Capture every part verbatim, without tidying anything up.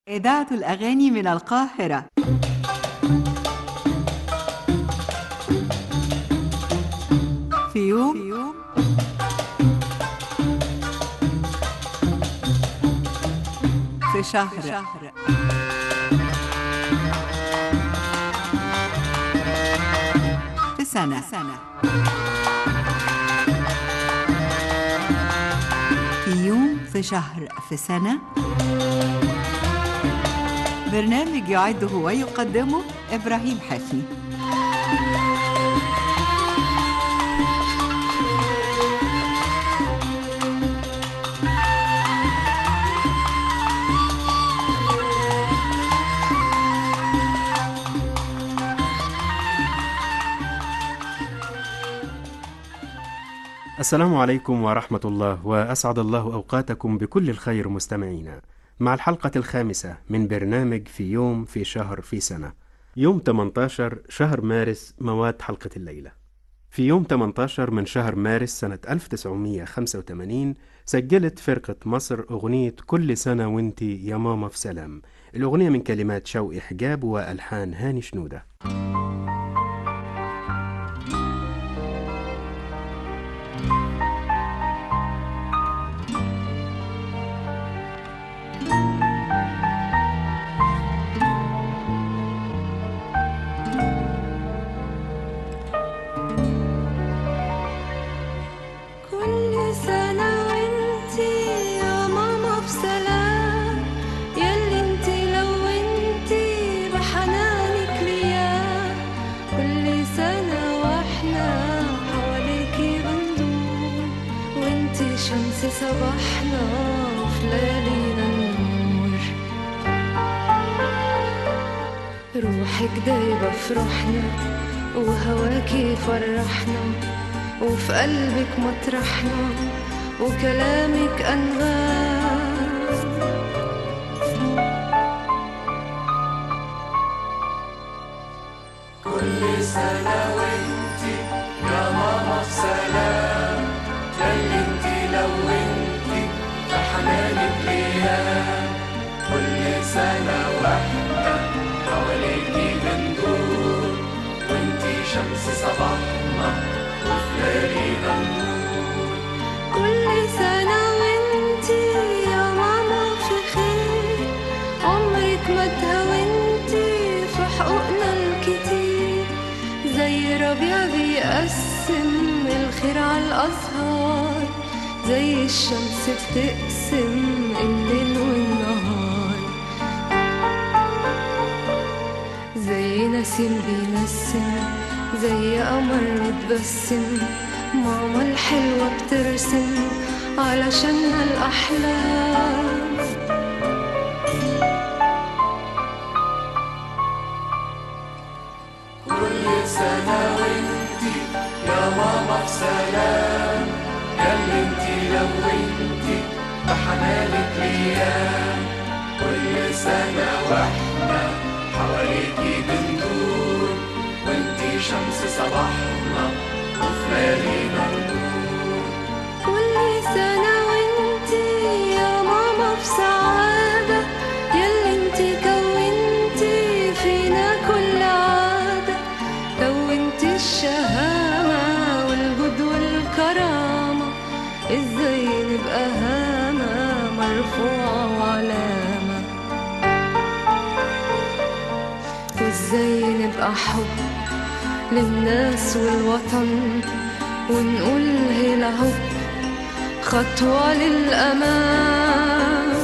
إذاعة الأغاني من القاهرة. في يوم في يوم في شهر في, شهر. في سنة. في سنة في يوم في شهر في سنة. برنامج يعده ويقدمه إبراهيم حفني. السلام عليكم ورحمة الله، وأسعد الله أوقاتكم بكل الخير مستمعينا مع الحلقة الخامسة من برنامج في يوم في شهر في سنة. يوم ثمانية عشر شهر مارس مواد حلقة الليلة. في يوم ثمانية عشر من شهر مارس سنة ألف وتسعمائة وخمسة وثمانين سجلت فرقة مصر أغنية كل سنة وانتي يا ماما في سلام. الأغنية من كلمات شوقي حجاب وألحان هاني شنودة. صباحنا في ليالينا النور، روحك دايبة في روحنا وهواكي فرحنا، وفي قلبك مطرحنا وكلامك أنغام. كل سنة وانتي يا ماما في سلام، ياللي انتي لو انتي بحنانك ليام، كل سنة واحنا حواليكي بندور، وانتي شمس صباحنا وفي ليالينا النور. كل سنة وانتي يا ماما في خير، عمرك ما تهونتي في حقوقنا الكتير، زي ربيع بيقسم الخير على الأزهار، زي الشمس بتقسم الليل والنهار، زي نسيم بينسم، زي قمر متبسم، ماما الحلوة بترسم علشاننا الأحلام. كل سنة وانتي يا ماما في سلام، ياللي انتي لو انتي بحنانك ليام، كل سنة واحنا حواليكي بندور، وانتي شمس صباحنا وفي ليالينا النور. كل سنة وانتي يا ماما في سعادة، ياللي انتي كونتي فينا كل عادة، كونتي الشهامة والجود والكرامة، ازاي نبقى هامة مرفوعة وعلامة، وازاي نبقى حب للناس والوطن، ونقول هلا هوب خطوة للأمام.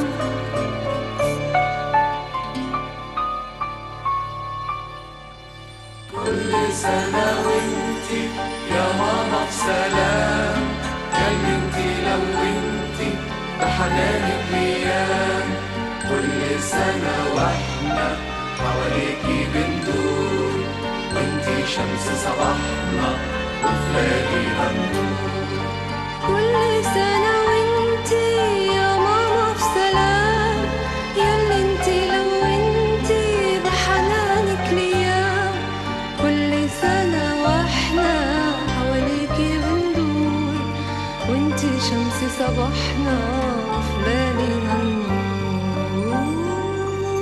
كل سنة وانتي يا ماما في سلام، ياللي انتي لو انتي بحنانك ليام، كل سنة واحنا حواليكي بندور، وانتي شمس صباحنا وفي ليالينا النور. كل سنة وانتي يا ماما في سلام، ياللي انتي لو انتي بحنانك ليام، كل سنة واحنا حواليكي بندور، وانتي شمس صباحنا في ليالينا النور.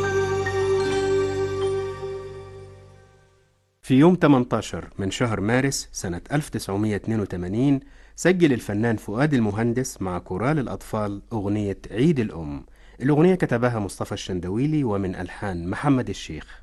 في يوم ثمانية عشر من شهر مارس سنة ألف وتسعمائة واثنين وثمانين سجل الفنان فؤاد المهندس مع كورال الأطفال أغنية عيد الأم. الأغنية كتبها مصطفى الشندويلي ومن ألحان محمد الشيخ.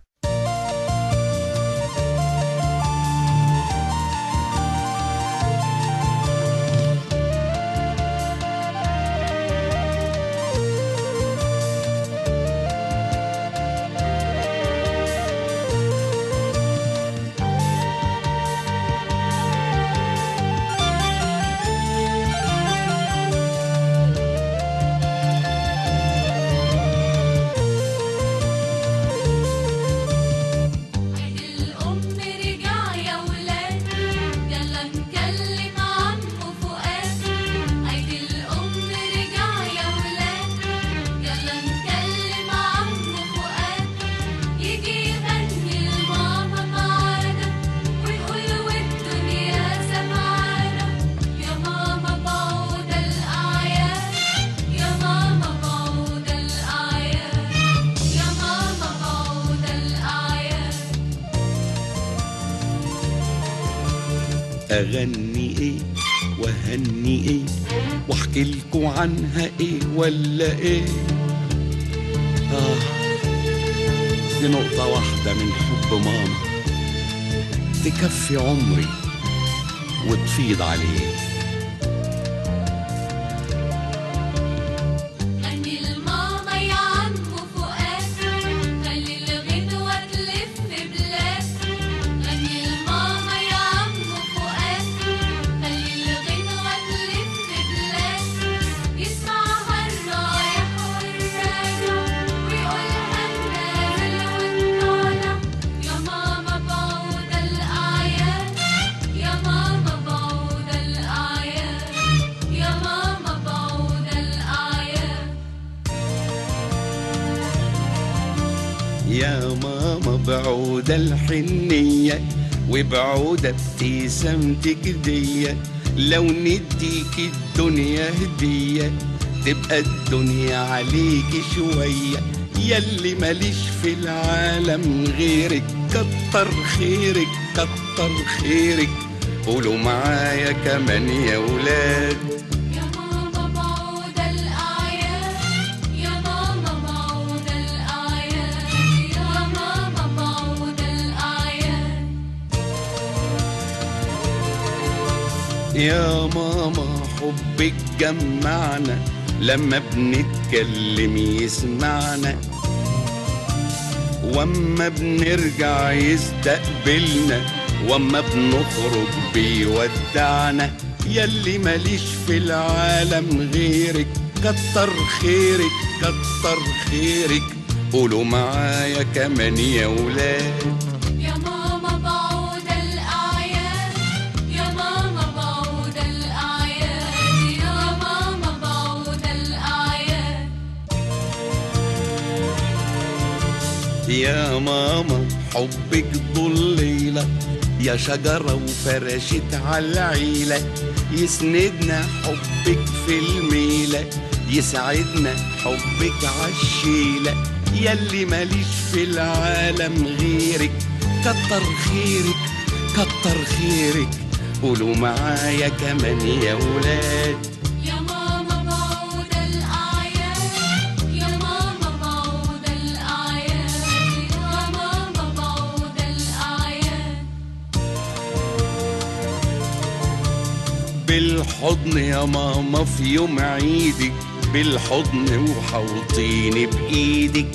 أغني إيه وهني إيه واحكي لكم عنها إيه ولا إيه؟ آه دي نقطة واحدة من حب ماما تكفي عمري وتفيض عليه. يا ماما بعودة الحنية وبعودة ابتسامتك دية، لو نديك الدنيا هدية تبقى الدنيا عليك شوية، ياللي ماليش في العالم غيرك، كتر خيرك كتر خيرك، قولوا معايا كمان يا ولاد. يا ماما حبك جمعنا، لما بنتكلم يسمعنا، واما بنرجع يستقبلنا، واما بنخرج بيودعنا، ياللي ماليش في العالم غيرك، كتر خيرك كتر خيرك، قولوا معايا كمان يا ولاد. يا ماما حبك ضليلة، يا شجرة وفرشت عالعيلة، يسندنا حبك في الميلة، يسعدنا حبك عالشيلة، ياللي ماليش في العالم غيرك، كتر خيرك كتر خيرك، قولوا معايا كمان يا ولاد. بالحضن يا ماما في يوم عيدك، بالحضن وحوطيني بإيدك،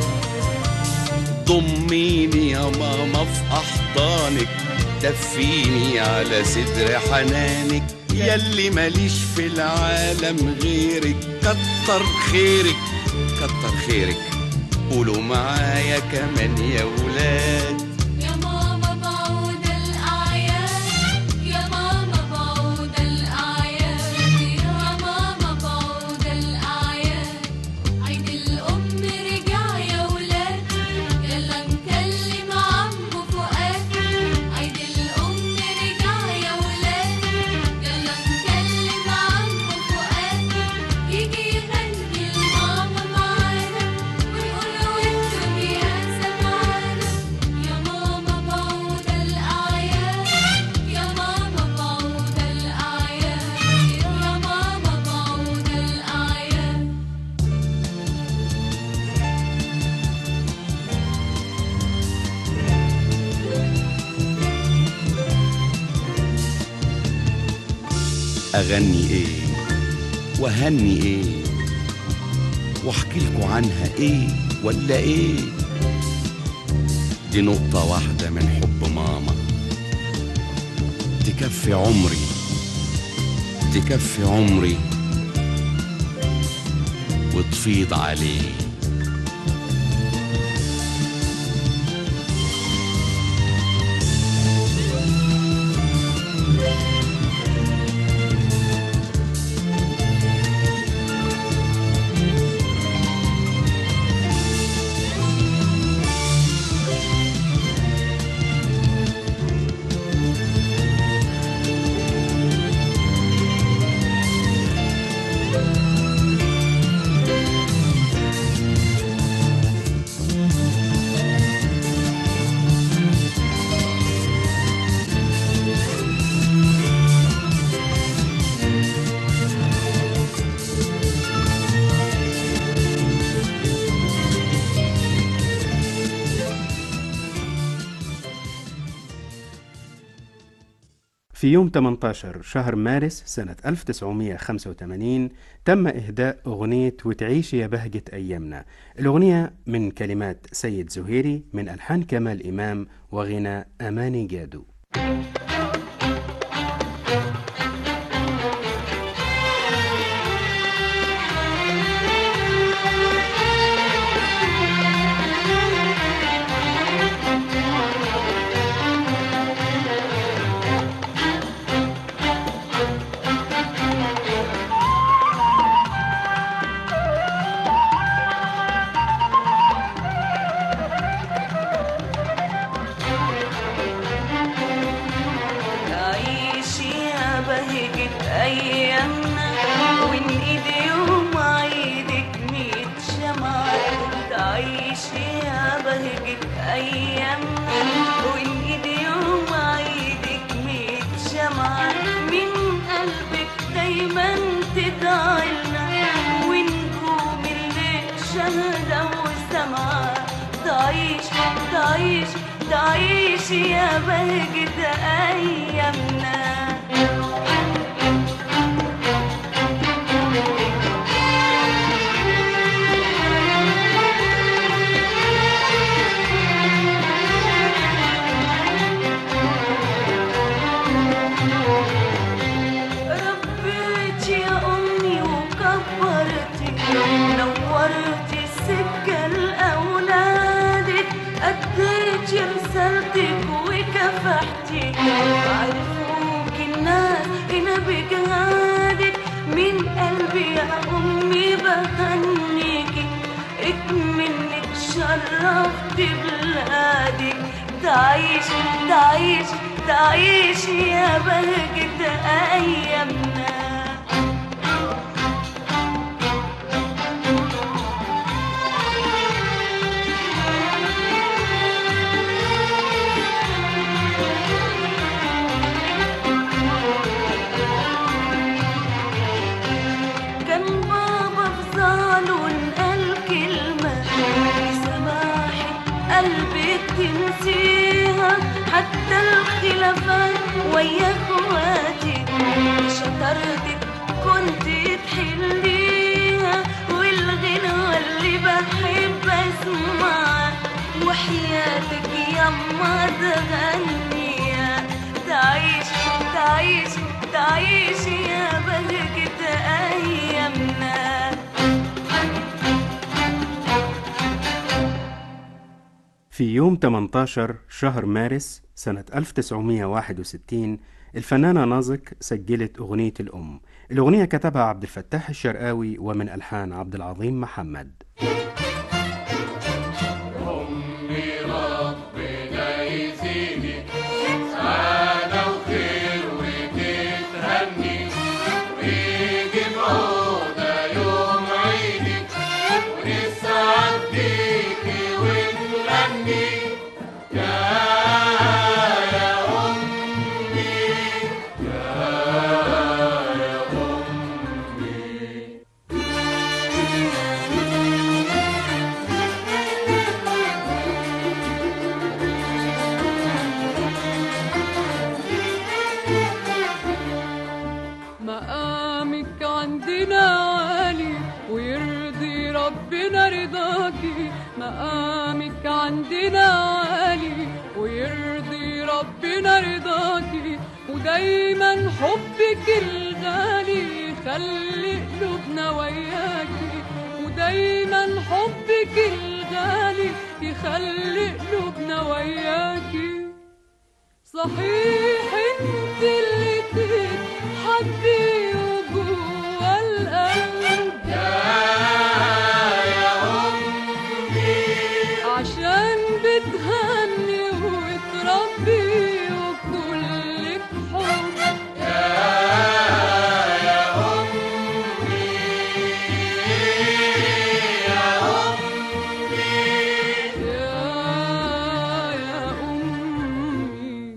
ضميني يا ماما في أحضانك، دفيني على صدر حنانك، ياللي ماليش في العالم غيرك، كتر خيرك كتر خيرك، قولوا معايا كمان يا ولاد. يا أغني إيه وهني إيه واحكي لكم عنها إيه ولا إيه؟ دي نقطة واحدة من حب ماما تكفي عمري تكفي عمري وتفيض عليه. في يوم ثمانية عشر شهر مارس سنة ألف وتسعمائة وخمسة وثمانين تم إهداء أغنية وتعيش يا بهجة أيامنا. الأغنية من كلمات سيد زهيري من ألحان كمال إمام وغناء أماني جادو. أيامنا وإن إيدي يوم عيدك ميت شمعة تعيش يا بهجة أيامنا وإن إيدي يوم عيدك ميت شمعة من قلبك دايما تدعيلنا ونجوم الليل شهدة وسمعة تعيش تعيش تعيش يا بهجة أيامنا. نورتي السكة لأولادك أديتي رسالتك وكافحتي عرفوك الناس هنا بجهادك من قلبي يا أمي بهنيكي اكمنك شرفت بلادك تعيش تعيش تعيش يا بهجة أيامنا. تنسيها حتى الخلافات ويا اخواتي شطرتك كنت تحليها والغنوة اللي بحب اسمعها وحياتك يما تغنيها تعيش تعيش تعيش يا بهجة أيامنا. في يوم ثمانية عشر شهر مارس سنة ألف وتسعمائة وواحد وستين الفنانة نازك سجلت أغنية الأم. الأغنية كتبها عبد الفتاح الشرقاوي ومن ألحان عبد العظيم محمد. أمي ربنا يزينك سعادة وخير وتتهني ويجي بعودة يوم عيدك ونسعد بيكي ونغني يا وياكي، مقامك عندنا عالي ويرضي ربنا رضاكي، ودايما حبك الغالي يخلي قلوبنا وياكي، ودايما حبك الغالي يخلي قلوبنا وياكي. صحيح انت اللي تتحبي وجوه القلب يا أمي، عشان بتهني وتربي وكلك حب يا أمي، يا أمي، يا يا أمي.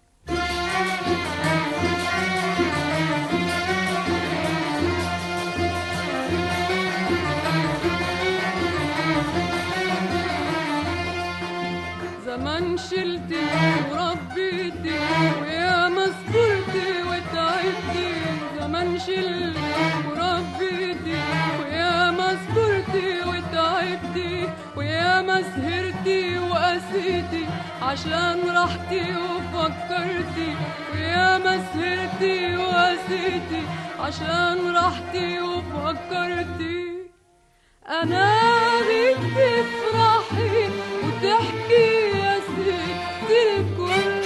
زمان شلتي وربيتي ويا ما صبرتي وتعبتي، زمان شلتي وربيتي ويا ما صبرتي وتعبتي، ويا ما سهرتي وقسيتي عشان راحتي وفكرتي، ويا ما سهرتي وقسيتي عشان راحتي وفكرتي. أنا غيب تفرحي وتحكي يا ست الكل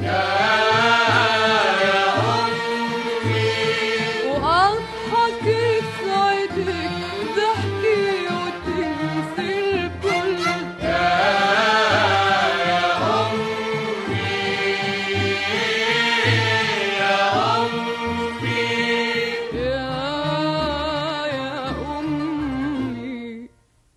يا أمي، وأضحك تسعدك وتحكي وتنسي الكل يا أمي، يا أمي، يا يا أمي.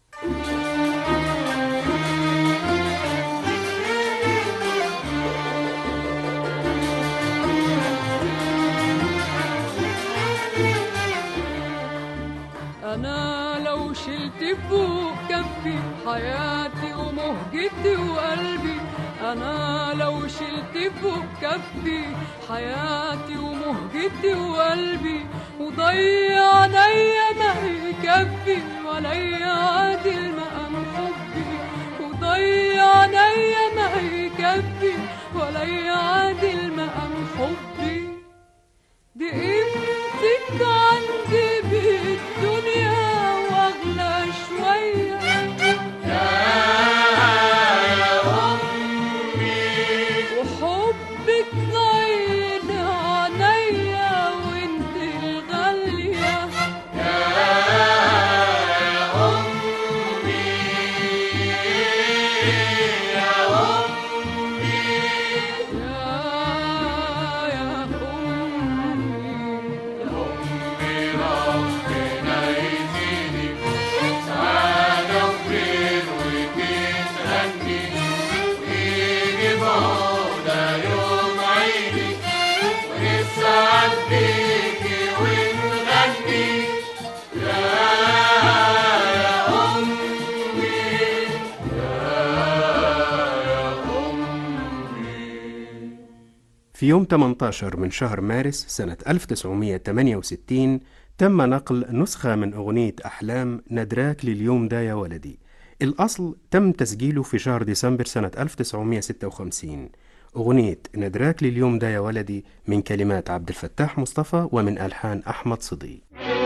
أنا لو شلت فوق كفي حياتي ومهجتي وقلبي، أنا لو شلت فوق كفي حياتي ومهجتي وقلبي، وضيع عليا ما يكفي ولا يعادل مقام حبي، وضيع عليا ما يكفي ولا يعادل مقام حبي. دي قيمتك عندي بالدنيا واغلى شوية يا أمي، وحبك ضايل عينيا وانت الغالية يا أمي، يا أمي، يا يا أمي. ربنا يزيدك سعادة وخير وتتهني، ويجي بعودة يوم عيدك ونسعد بيكي ونغني يا أمي، يا أمي. في يوم ثمانية عشر من شهر مارس سنة ألف وتسعمائة وثمانية وستين تم نقل نسخة من أغنية أحلام ندراك لليوم دا يا ولدي. الأصل تم تسجيله في شهر ديسمبر سنة ألف وتسعمائة وستة وخمسين. أغنية ندراك لليوم دا يا ولدي من كلمات عبد الفتاح مصطفى ومن ألحان أحمد صدي.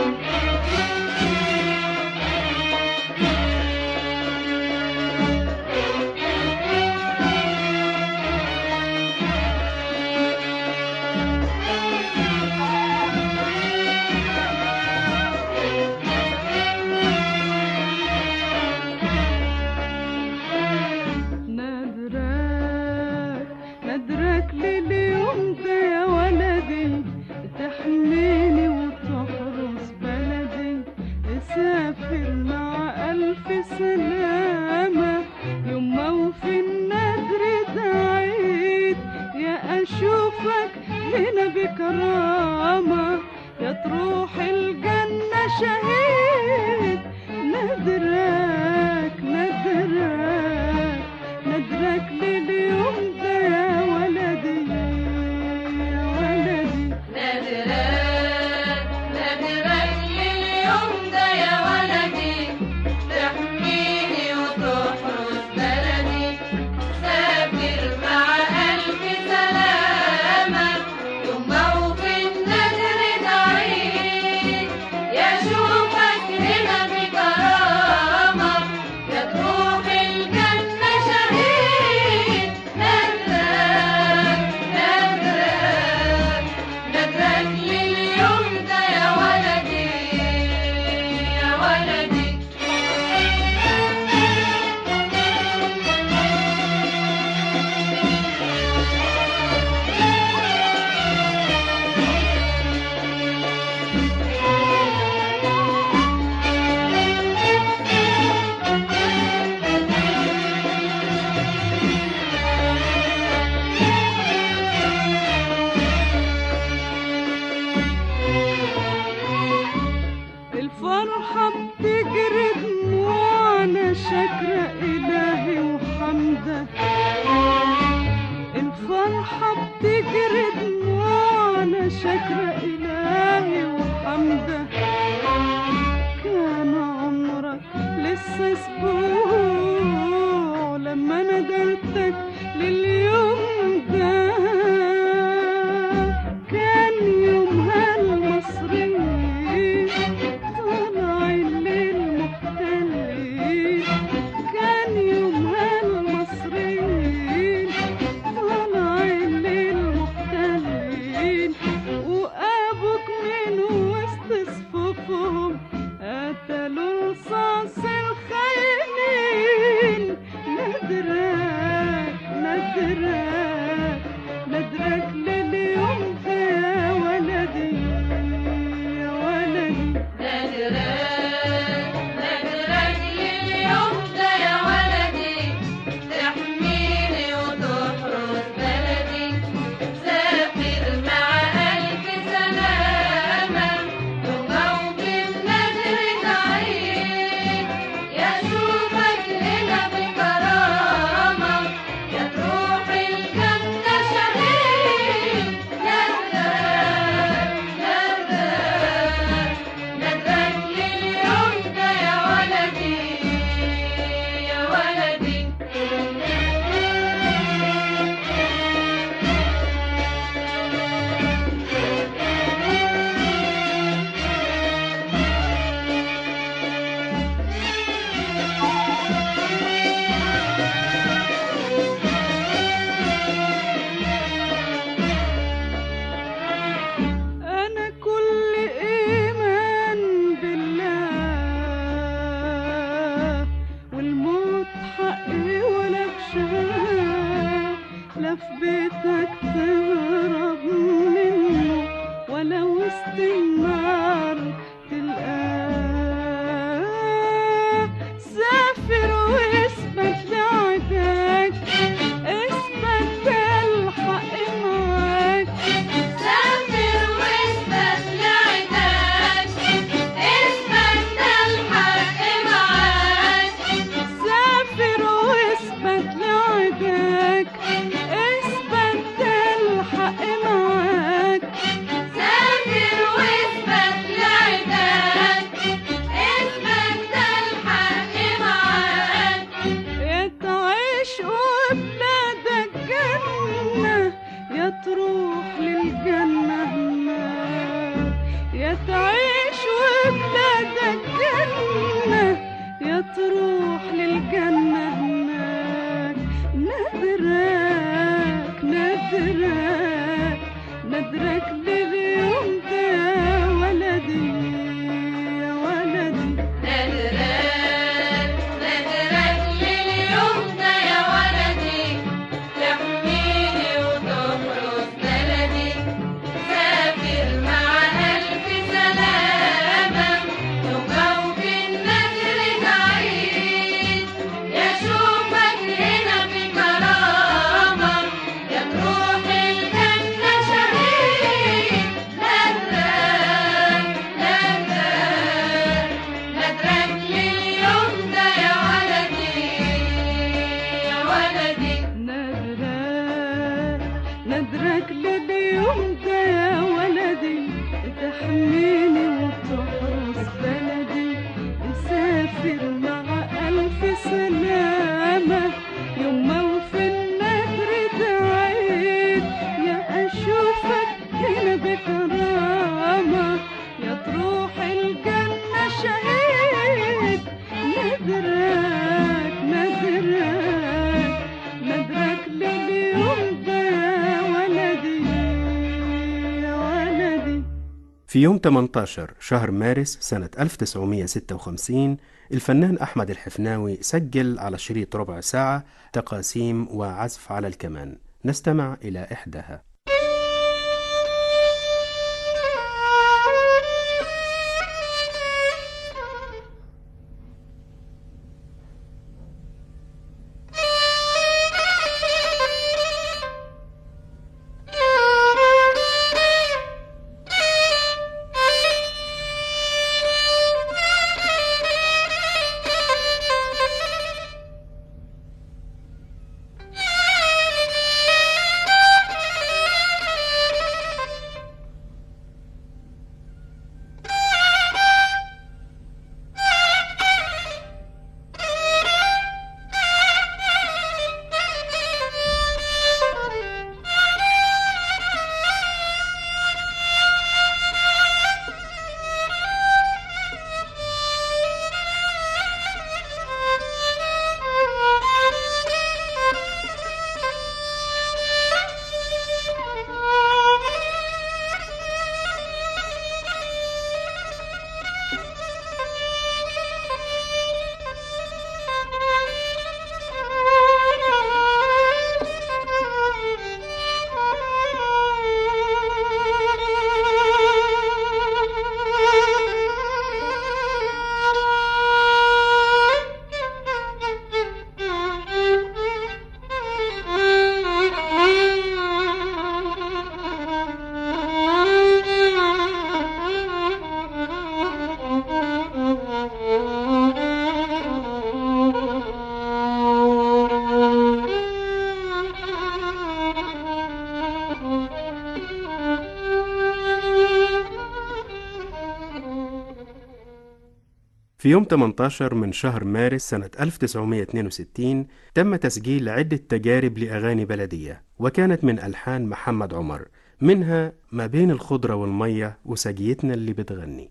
ندرك ندرك لليوم ده يا ولدي، تحميني وتحرس بلدي، اسافر مع ألف سلامة يوم موفي النذر ده عيد، يا أشوفك هنا بكرامة يا تروح الجنة شهيد. ندرك ندرك ندرك لليوم ده يا ولدي يا ولدي. نادرك نادرك لليوم ده يا ولدي، تحميني تجري دموعنا شكر إلهي وحمده. كان عمرك لسه أسبوع لما ندرتك لليوم ده. كان يومها المصريين طالعين للمحتلين. كان يومها المصريين طالعين للمحتلين. وأبوك من وسط صفوفهم قتلوا رصاص الخاينين. ندرك ندرك ندرك لليوم ده يا ولدي يا ولدي. ندرك ندرك لليوم ده يا ولدي، تحميني وتحرس بلدي. سافر مع ألف سلامة وموكب نذر تعيد. يشوفك هنا بكرامة، يا تروح الجنة شهيد. ندرك ندرك ندرك لليوم ده يا ولدي يا ولدي. أنا كل إيمان بالله والموت حقي ولا بشاه. لا في بيتك تهرب منه ولا وسط النار تلقاه. سافر واثبت لعداك، اثبت بالحق معاك. سافر واثبت لعداك، اثبت الحق معاك. سافر واثبت لعداك، اثبت الحق معاك. سافر واثبت لعداك، اثبت الحق معاك. يا تعيش وبلادك جنة، يا تروح للجنة هناك. يا تعيش وبلادك جنة، يا تروح للجنة هناك. ندرك ندرك ندرك لليوم ده يا ولدي يا ولدي. ندرك ندرك لليوم ده يا ولدي، تحميني وتحرس بلدي. سافر مع ألف سلامة وموج النذر تعيد. يشوفك هنا بكرامة، يا تروح الجنة شهيد. ندرك ندرك ندرك لليوم ده يا ولدي يا ولدي. ندرك ندرك لليوم ده يا ولدي، تحميني وتحرس بلدي. سافر مع ألف سلامة يوم ما وفي النذر تعيد. يا أشوفك هنا بكرامة، يا تروح الجنة شهيد. ندرك ندرك ندرك لليوم ده يا ولدي يا ولدي. في يوم ثمانية عشر شهر مارس سنة ألف وتسعمائة وستة وخمسين الفنان أحمد الحفناوي سجل على شريط ربع ساعة تقاسيم وعزف على الكمان. نستمع إلى إحداها. Thank you. في يوم ثمانية عشر من شهر مارس سنة ألف وتسعمائة واثنين وستين تم تسجيل عدة تجارب لأغاني بلدية، وكانت من ألحان محمد عمر، منها ما بين الخضرة والمية وسجيتنا اللي بتغني.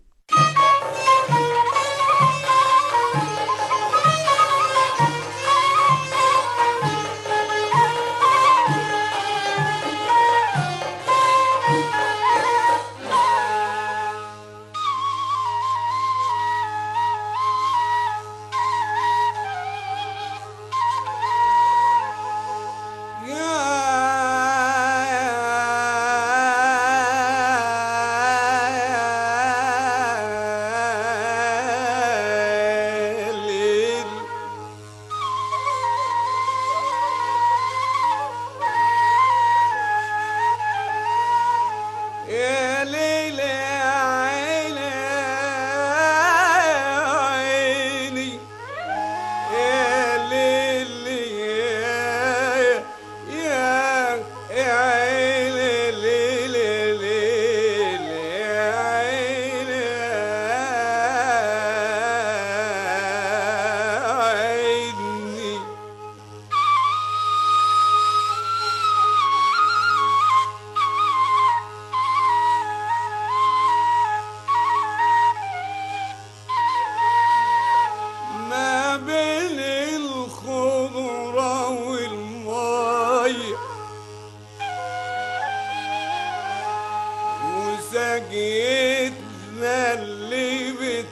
سجيتنا اللي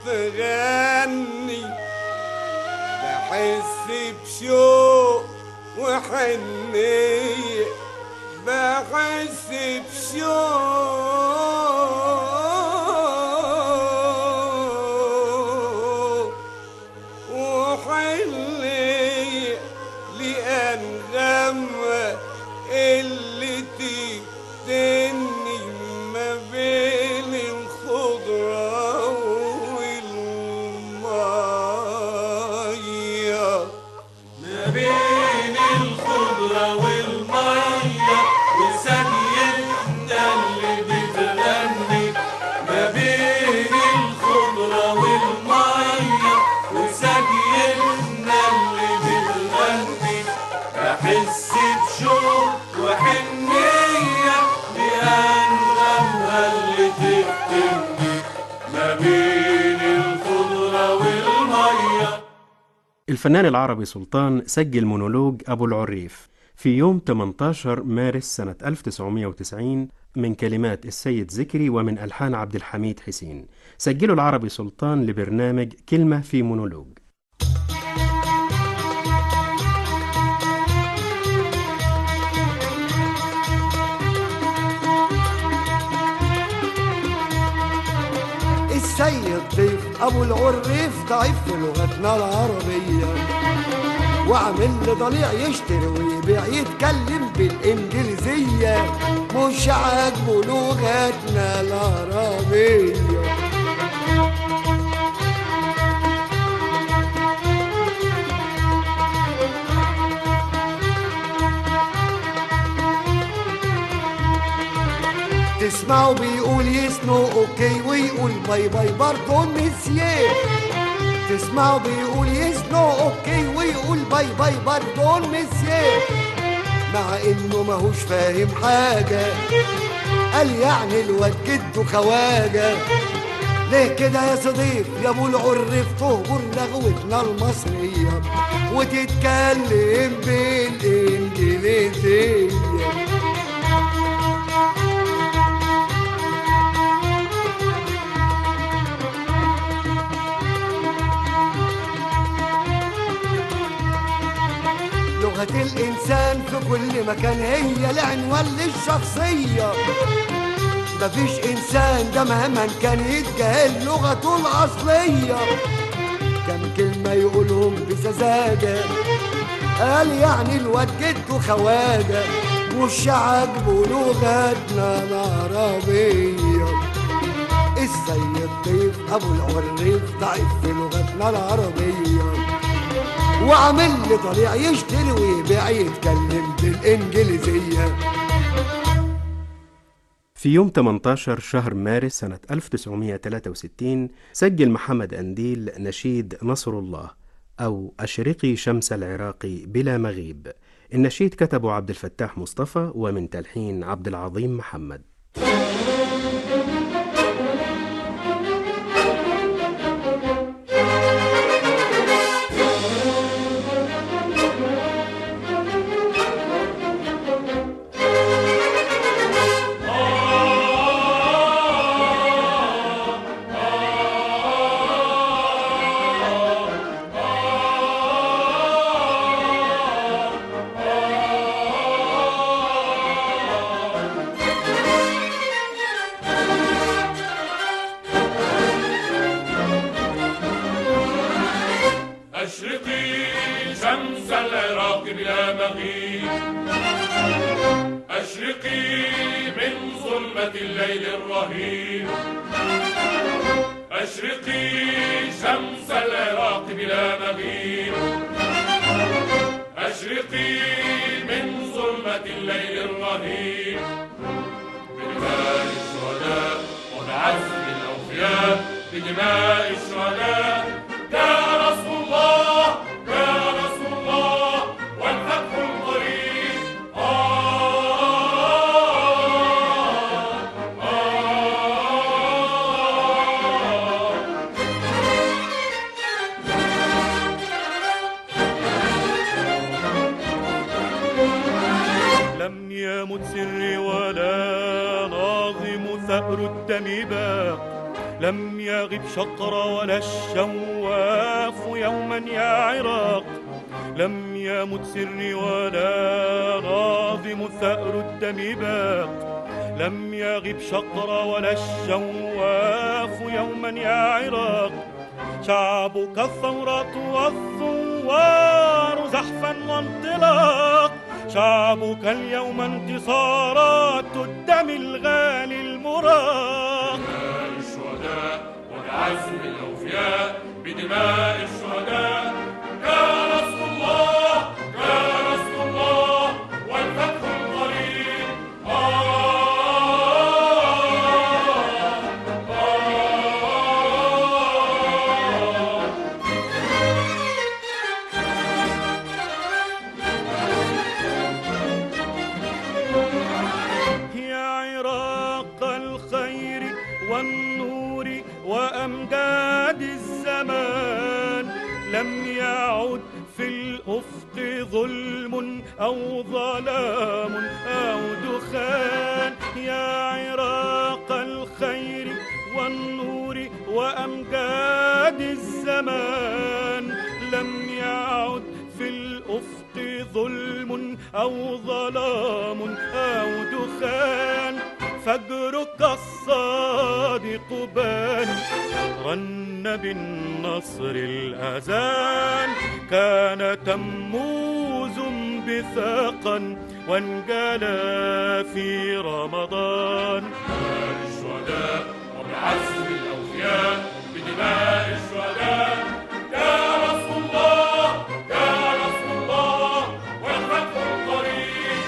بتغني بحس بشوق وحنية، بحس بشوق وحنية لأنغمة اللي تدني ما بين الخضرة والمية، ما بين الخضرة والمية وسجيتنا اللي بتغني، ما بين الخضرة والمية وسجيتنا اللي بتغني، بحس بشوق وحنية لأنغمها اللي تقتلني ما بين الخضرة والمية. الفنان العربي سلطان سجل مونولوج أبو العريف في يوم ثمانية عشر مارس سنة ألف وتسعمائة وتسعين من كلمات السيد ذكري ومن ألحان عبد الحميد حسين. سجله العربي سلطان لبرنامج كلمة في مونولوج. السيد ضيف أبو العريف ضعيف في لغتنا العربية، وعامل لضليع يشتري ويبيع يتكلم بالإنجليزية، مش عاجبه لغتنا العربية. تسمعوا بيقول يسنو اوكي ويقول باي باي برضه مسيه، تسمعوا بيقول يسنو اوكي ويقول باي باي برضه مسيه، مع انه ماهوش فاهم حاجه، قال يعني الواد جده خواجه. ليه كده يا صديق يا ابو العريف تهجر لغوتنا المصريه وتتكلم بالانجليزيه؟ لغة الإنسان في كل مكان هي العنوان للشخصية، مفيش إنسان ده مهما كان يتجاهل لغته الأصلية. كم كلمة يقولهم بسذاجة، قال يعني الواد جده خواجة، مش عاجبه لغتنا العربية. السيد ضيف أبو العريف ضعيف في لغتنا العربية، وعامل لي طريق يشتري ويبيع يتكلم بالإنجليزية. في يوم ثمانية عشر شهر مارس سنة ألف وتسعمائة وثلاثة وستين سجل محمد أنديل نشيد نصر الله أو أشرقي شمس العراق بلا مغيب. النشيد كتبه عبد الفتاح مصطفى ومن تلحين عبد العظيم محمد. أشرقي شمس العراق بلا مغيب، أشرقي من ظلمة الليل الرهيب، أشرقي شمس العراق بلا مغيب، أشرقي من ظلمة الليل الرهيب، بدماء الشهداء وبعزم الأوفياء، بدماء الشهداء جاء نصر الله، جاء نصر الله والفتح القريب. آه آه آه. لم يمت سري ولا ناظم ثأر الدم باق، لم يغب شقر ولا الشواف يوما يا عراق، لم يمت سري ولا ناظم ثأر الدم باق، لم يغب شقر ولا الشواف يوما يا عراق، شعبك الثورة والثوار زحفا وانطلاق، شعبك اليوم انتصارات الدم الغالي المراق، وبعزم الأوفياء، بدماء الشهداء جاء نصر الله، جاء نصر الله والفتح القريب. آه آه. يا عراق الخير والنور وأمجاد الزمان، لم يعد في الأفق ظلم أو ظلام أو دخان، يا عراق الخير والنور وأمجاد الزمان، لم يعد في الأفق ظلم أو ظلام أو دخان، فجرك الصادق بان، رن بالنصر الأذان، كان تموز بثاقا وانجلى في رمضان. بدماء الشهداء وبعزم الأوفياء، بدماء الشهداء جاء نصر الله، جاء نصر الله والفتح القريب.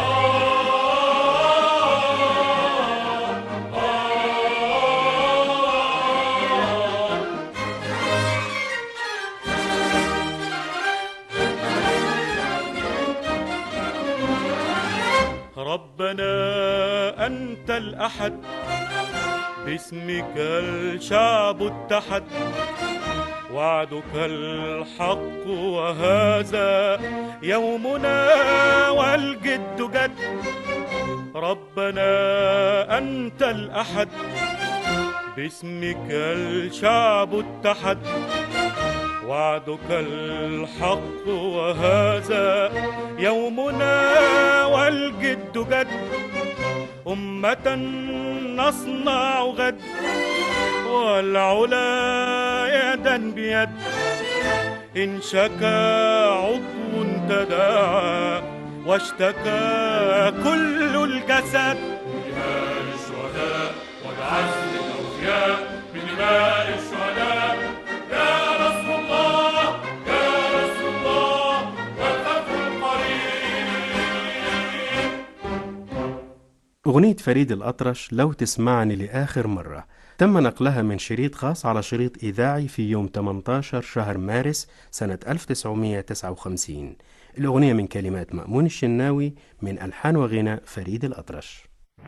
ربنا أنت الأحد، باسمك الشعب اتحد، وعدك الحق وهذا يومنا والجد جد، ربنا أنت الأحد، باسمك الشعب اتحد، وعدك الحق وهذا يومنا والجد جد، أمة نصنع غد والعلا يدا بيد، إن شكا عضو تداعى واشتكى كل الجسد. بدماء الشهداء وبعزم الأوفياء، بدماء الشهداء جاء نصر الله، جاء نصر الله والفتح القريب. أغنية فريد الأطرش لو تسمعني لآخر مرة تم نقلها من شريط خاص على شريط إذاعي في يوم ثمانية عشر شهر مارس سنة ألف وتسعمائة وتسعة وخمسين. الأغنية من كلمات مأمون الشناوي من ألحان وغناء فريد الأطرش.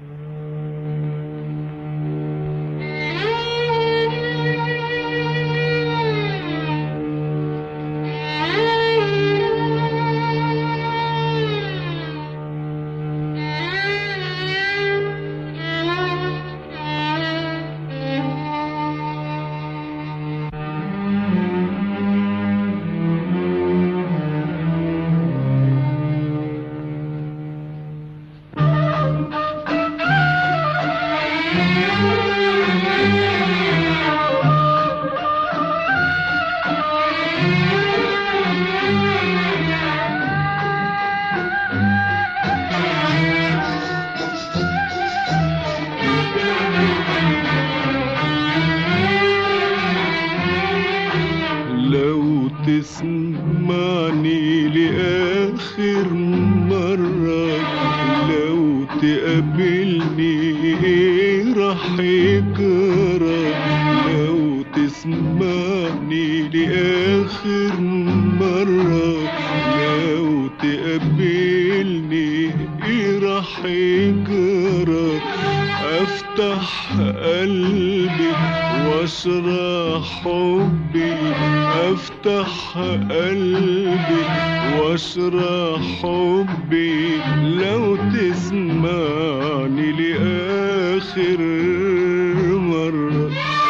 تسمعني لآخر مرة، لو تقابلني ايه راح يجرى؟ لو تسمعني لآخر مرة، لو تقابلني ايه راح يجرى؟ افتح قلبي واشرح حبي، افتح قلبي واشرح حبي، لو تسمعني لآخر مرة.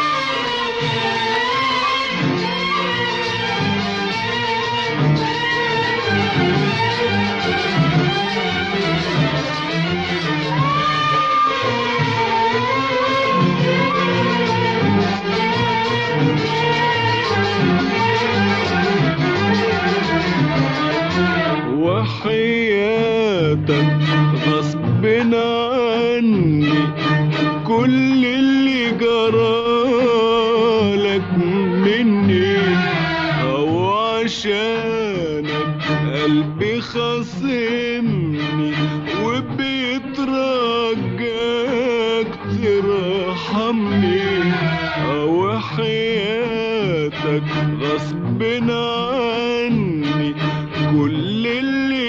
وحياتك غصب عني كل اللي جرالك مني، او عشانك قلبي خاصمني وبيترجاك ترحمني، او حياتك غصب عني كل اللي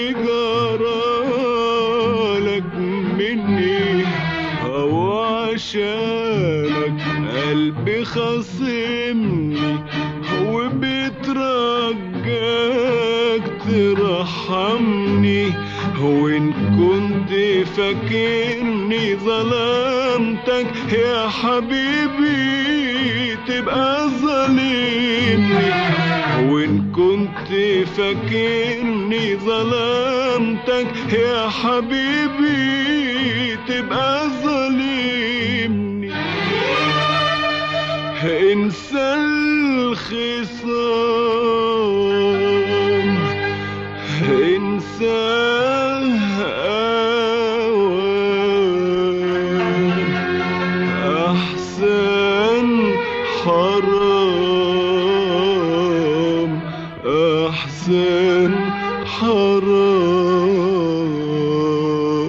جرالك مني، او عشانك قلبي خاصمني وبيترجاك ترحمني، وإن كنت فاكرني ظلمتك يا حبيبي تبقى ظالمني، وإن كنت فاكرني ظلمتك يا حبيبي تبقى ظالمني. انسى الخصام، انسى احسن حرام، احسن حرام.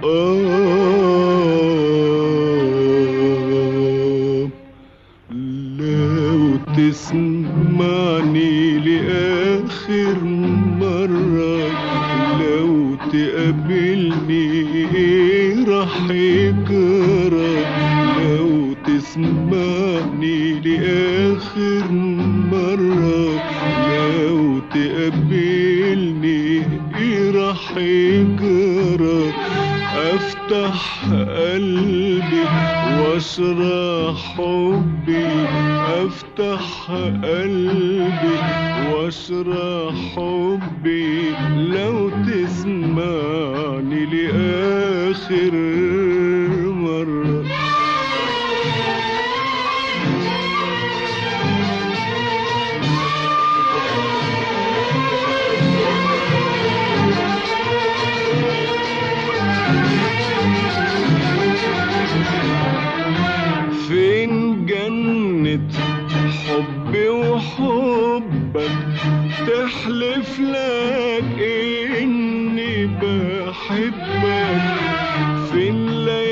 لو تسمعني لآخر مرة، لو تقابلني ايه راح يجرى؟ لو تسمعني لآخر مرة، لو تقابلني ايه راح يجرى؟ افتح قلبي واشرح حبي، افتح قلبي واشرح حبي، لو تسمعني لآخر مرة. فين جنة حبي وحبك تحلف لك إني بحبك؟ فين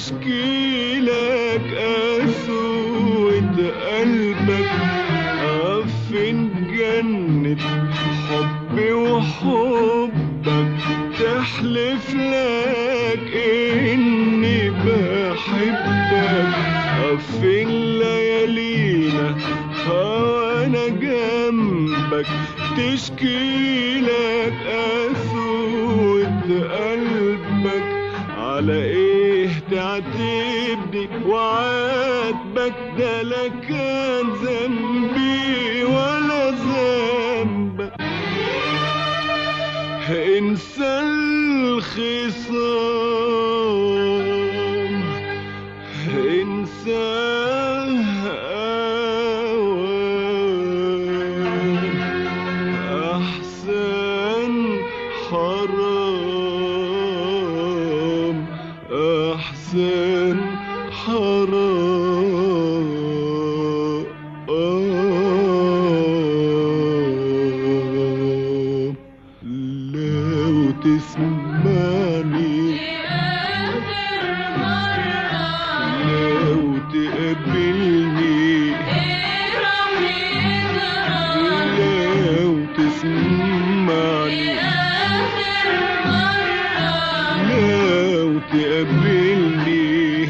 تشكيلك قسوة قلبك فين جنة حبي وحبك تحلف لك إني بحبك فين ليالينا وانا جنبك تشكيلك قسوة قلبك على ايه تعاتبني وعاتبك ده لا كان ذنبي ولا ذنبك انسى الخصام انسى احسن حرام احسن حرام لو تسمعني لو تقابلني لو تسمعني لو تقابلني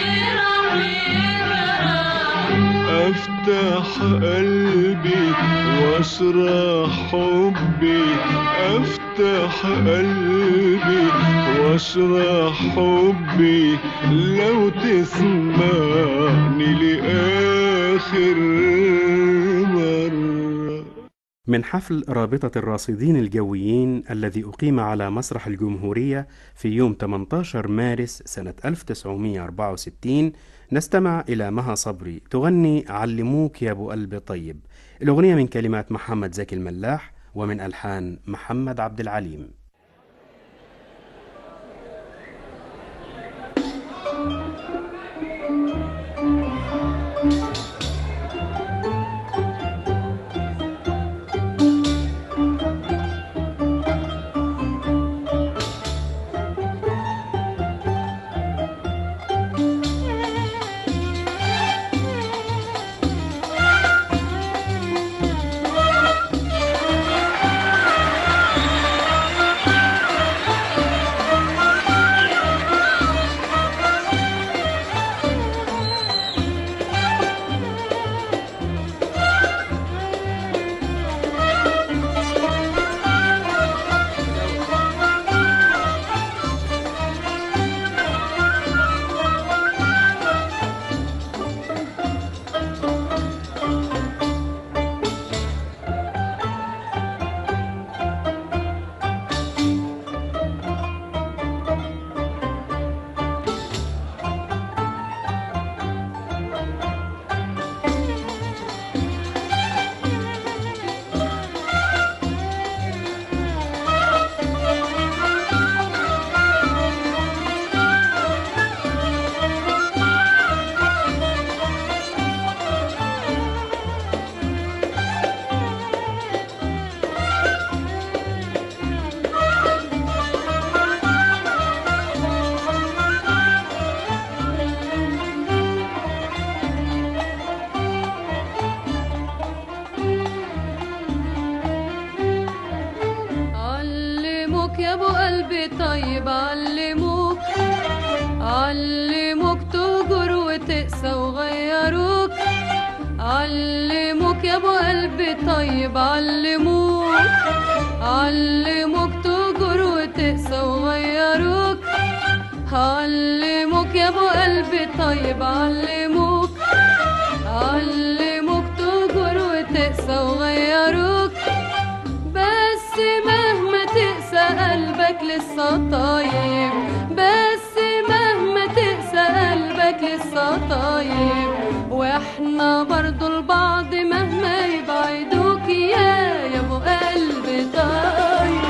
افتح قلبي واشرح حبي افتح قلبي واشرح حبي لو تسمعني لآخر مرة. من حفل رابطة الراصدين الجويين الذي أقيم على مسرح الجمهورية في يوم ثمانية عشر مارس سنة ألف وتسعمائة وأربعة وستين نستمع إلى مها صبري تغني علموك يا أبو قلب طيب. الأغنية من كلمات محمد زكي الملاح ومن ألحان محمد عبد العليم. طيب علموك علموك تهجر وتقسى وغيروك علموك يا ابو قلبي طيب علموك علموك تهجر وتقسى وغيروك علموك يا ابو قلبي طيب علموك علموك تهجر وتقسى وغيروك بس مهما تقسى قلبك لسه طيب بس مهما تقسى قلبك لسه طيب واحنا برضو البعض مهما يبعدوك يا يا ابو قلبي طيب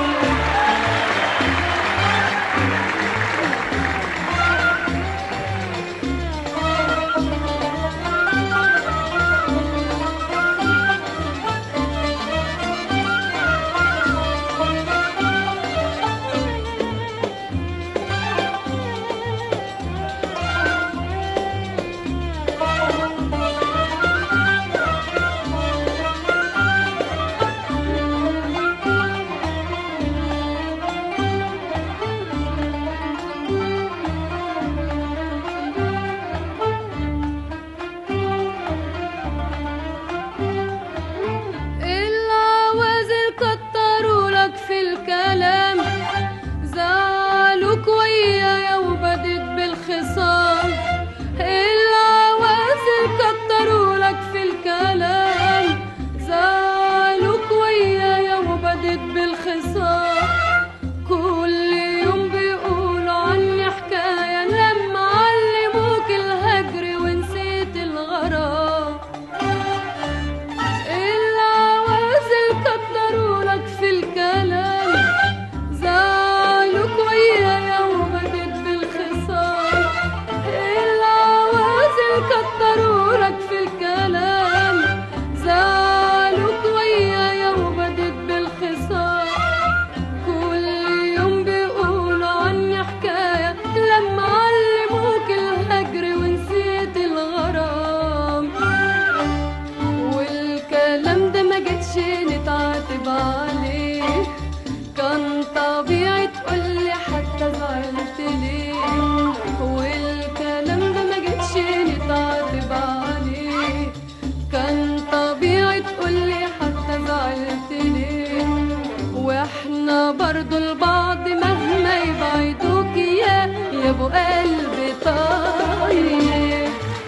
والكلام ده ما جتش نتعاتب عليه، كان طبيعي تقولي حتى زعلت ليه، والكلام ده ما جتش نتعاتب عليه، كان طبيعي تقولي حتى زعلت ليه، واحنا برضو لبعض مهما يبعدوك يا يا ابو قلبي طيب.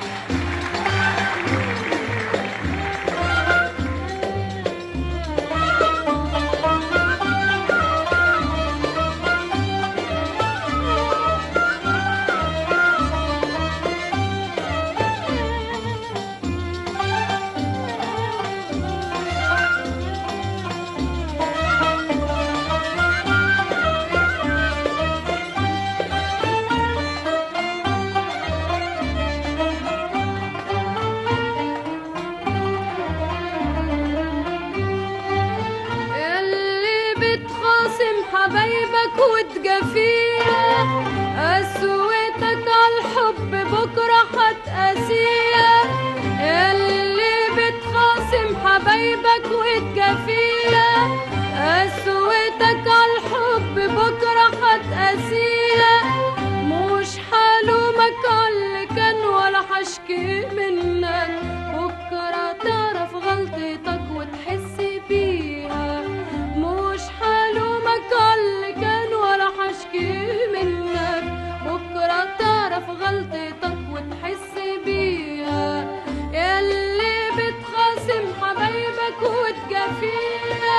حبايبك وتجافيها قسوتك عالحب بكرة هتقاسيها، اللي بتخاصم حبايبك وتجافيها قسوتك عالحب بكرة هتقاسيها، مش حلومك عاللي كان ولا حشكي منك، بكرة تعرف غلطتك وتحس بيها، مش حلومك عاللي كان ولا حشكي منك، بكرة تعرف غلطتك وتحس بيها، ياللي بتخاصم حبايبك وتجافيها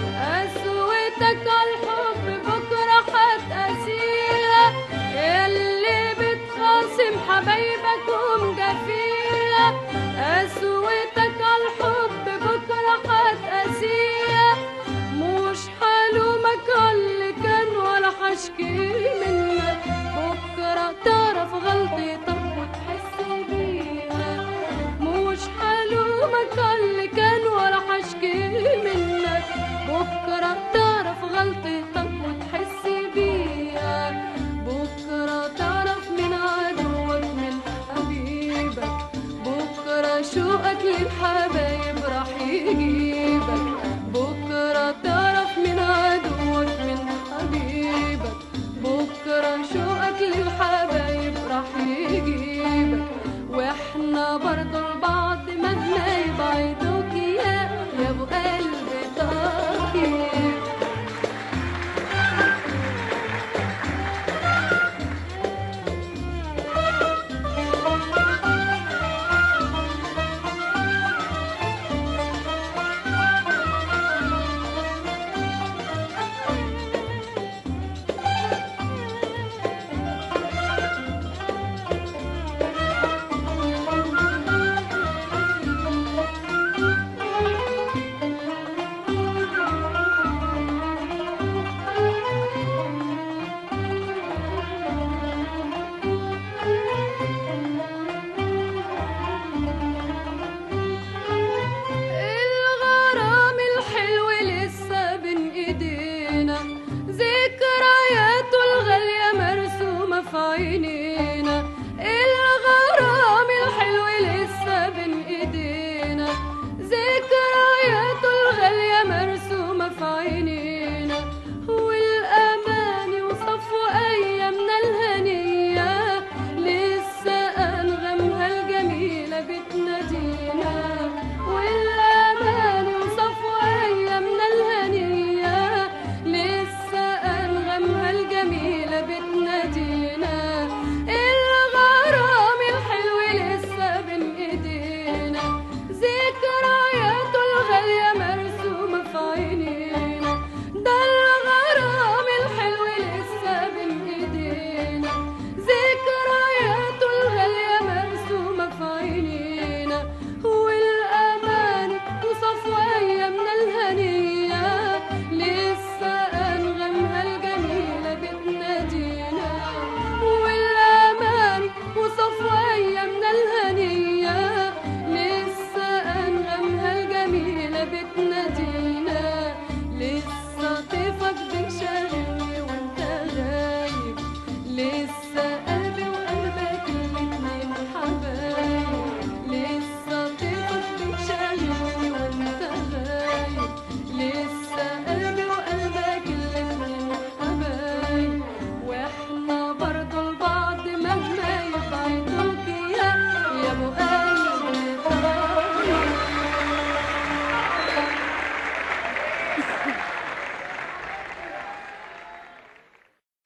قسوتك عالحب بكرة هتقاسيها، ياللي بتخاصم حبايبك ومجافيها قسوتك عالحب بكرة هتقاسيها، مش حلومك عاللي كان ولا حشكي منك، بكرة تعرف غلطتك وتحس بيها، مش حلومك عاللي كان ولا حشكي منك، بكرة تعرف غلطتك وتحس بيها، بكرة تعرف من عدوك من حبيبك، بكرة شوقك للحبايب راح يجيبك، بكرة تعرف من عدوك من حبيبك، بكرة شوقك للحبايب راح يجيبك، واحنا برضو لبعض مهما يبعدوك يا يا ابو قلبي طيب.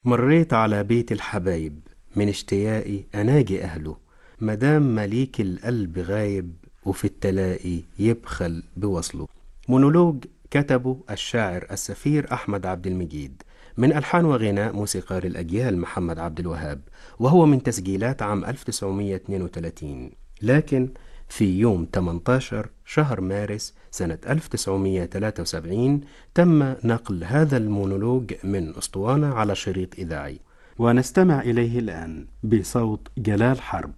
مريت على بيت الحبايب، من اشتياقي أناجي أهله، مدام مليك القلب غايب، وفي التلاقي يبخل بوصله. مونولوج كتبه الشاعر السفير أحمد عبد المجيد، من ألحان وغناء موسيقار الأجيال محمد عبد الوهاب، وهو من تسجيلات عام ألف وتسعمائة واثنين وثلاثين. لكن في يوم ثمانية عشر شهر مارس سنة ألف وتسعمائة وثلاثة وسبعين تم نقل هذا المونولوج من أسطوانة على شريط إذاعي، ونستمع إليه الآن بصوت جلال حرب.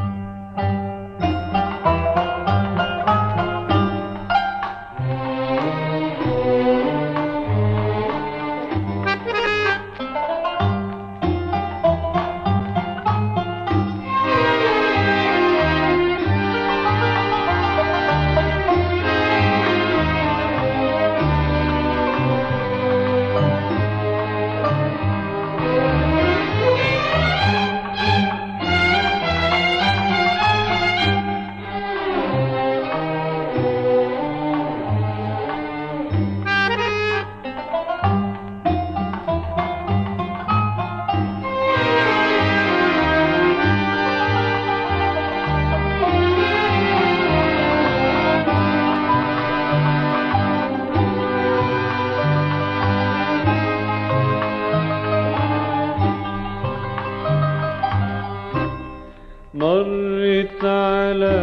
مرت على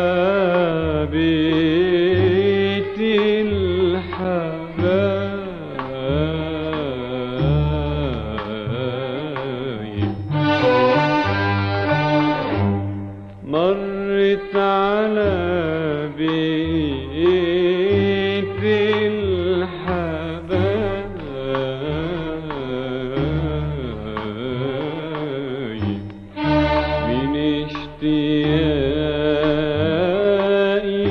بيت الحبايب، مرت على بيت الحبايب، من اشتياقي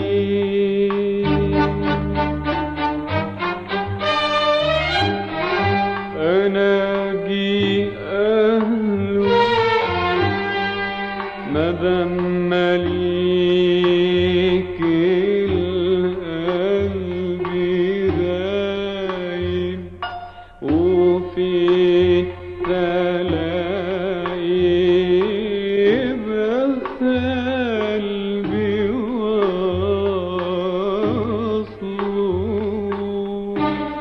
أناجي أهله، مدام مليك القلب غايب، وفي التلاقي بقلبي وصله.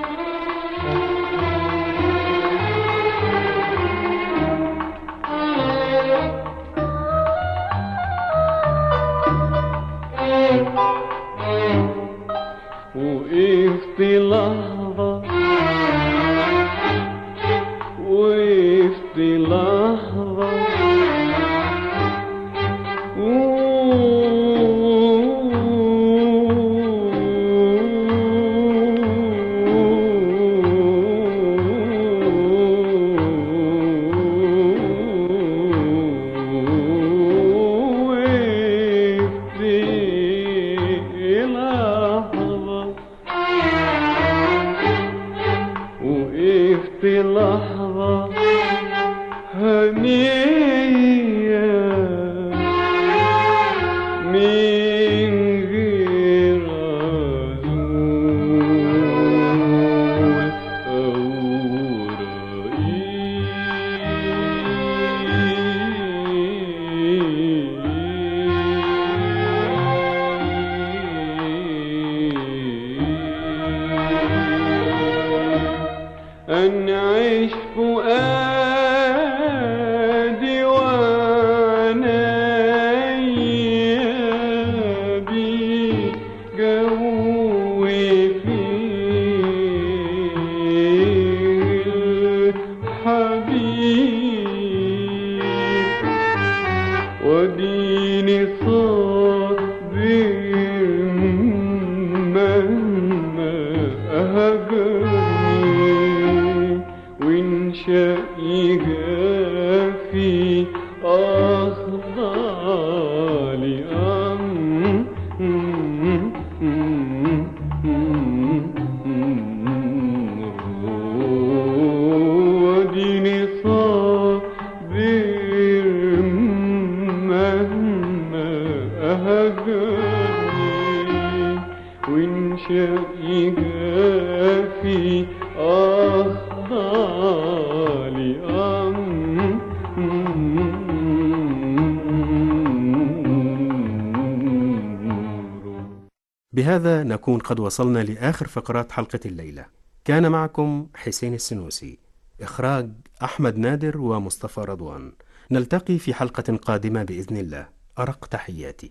وقفت لحظة، وقفت لحظة، وقفت لحظة هنية من غير عزول أو رئيس، أنعش فؤادي وعنايا بجوي فيه الحبيب، وديني صابر مهما أهجرني، وإن شاء جافي أخضع لأمر، وديني صابر مهما أهجرني، وإن شاء جافي أخضع لأمر. بهذا نكون قد وصلنا لآخر فقرات حلقة الليلة. كان معكم حسين السنوسي، إخراج أحمد نادر ومصطفى رضوان. نلتقي في حلقة قادمة بإذن الله. أرق تحياتي.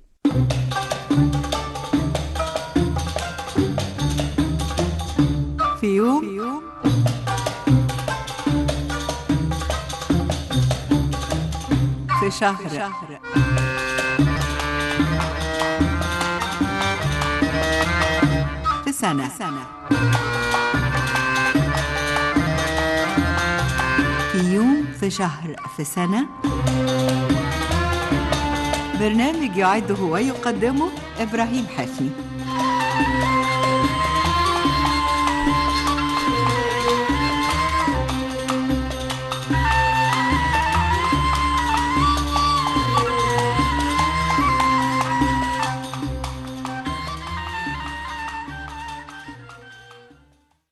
في يوم في شهر في سنة في يوم في شهر في سنة. برنامج يعده ويقدمه إبراهيم حسني.